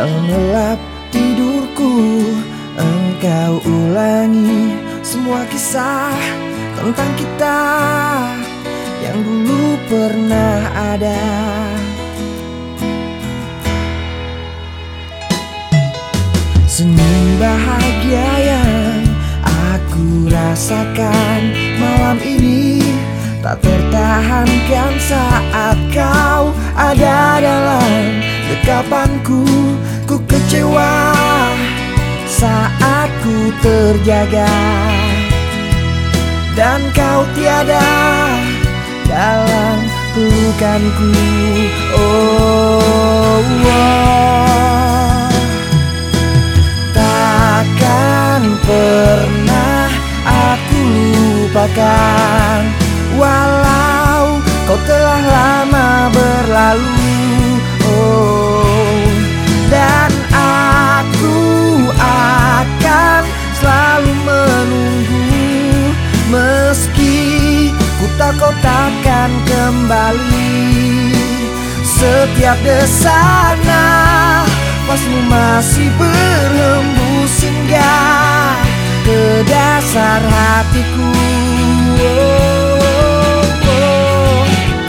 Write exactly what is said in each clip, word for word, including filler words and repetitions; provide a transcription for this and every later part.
dalam gelap tidurku. Engkau ulangi semua kisah tentang kita yang dulu pernah ada. Senyum bahagia yang aku rasakan malam ini tak tertahankan saat kau ada dalam dekapanku. Ku kecewa saat ku terjaga dan kau tiada dalam pelukanku. Oh, oh. Takkan pernah aku lupakan, walau kau telah lama berlalu. Oh, dan aku akan selalu menunggu, meski ku tak kau takkan kembali. Setiap desana pasmu masih berhembus hingga ke dasar hatiku. Oh, oh.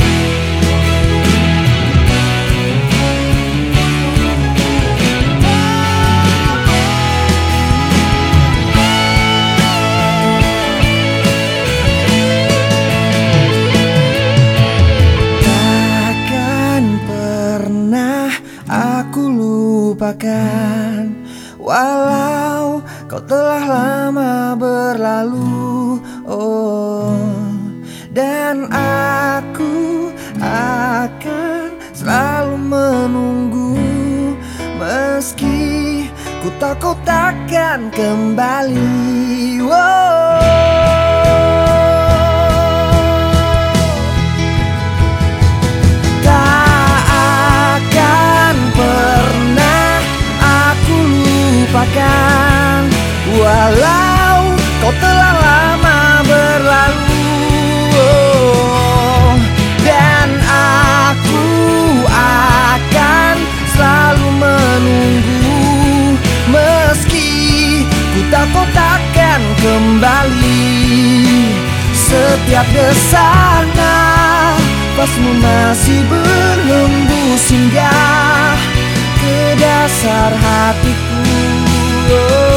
Takkan pernah aku lupakan, walau kau telah lama berlalu. Oh, dan aku akan selalu menunggu, meski ku tak kau takkan kembali. Oh, tak akan pernah aku lupakan, walau kau telah lama berlalu. Oh, dan aku akan selalu menunggu, meski ku tak kau takkan kembali. Setiap desana pasmu masih berhembus hingga ke dasar hatiku. Oh,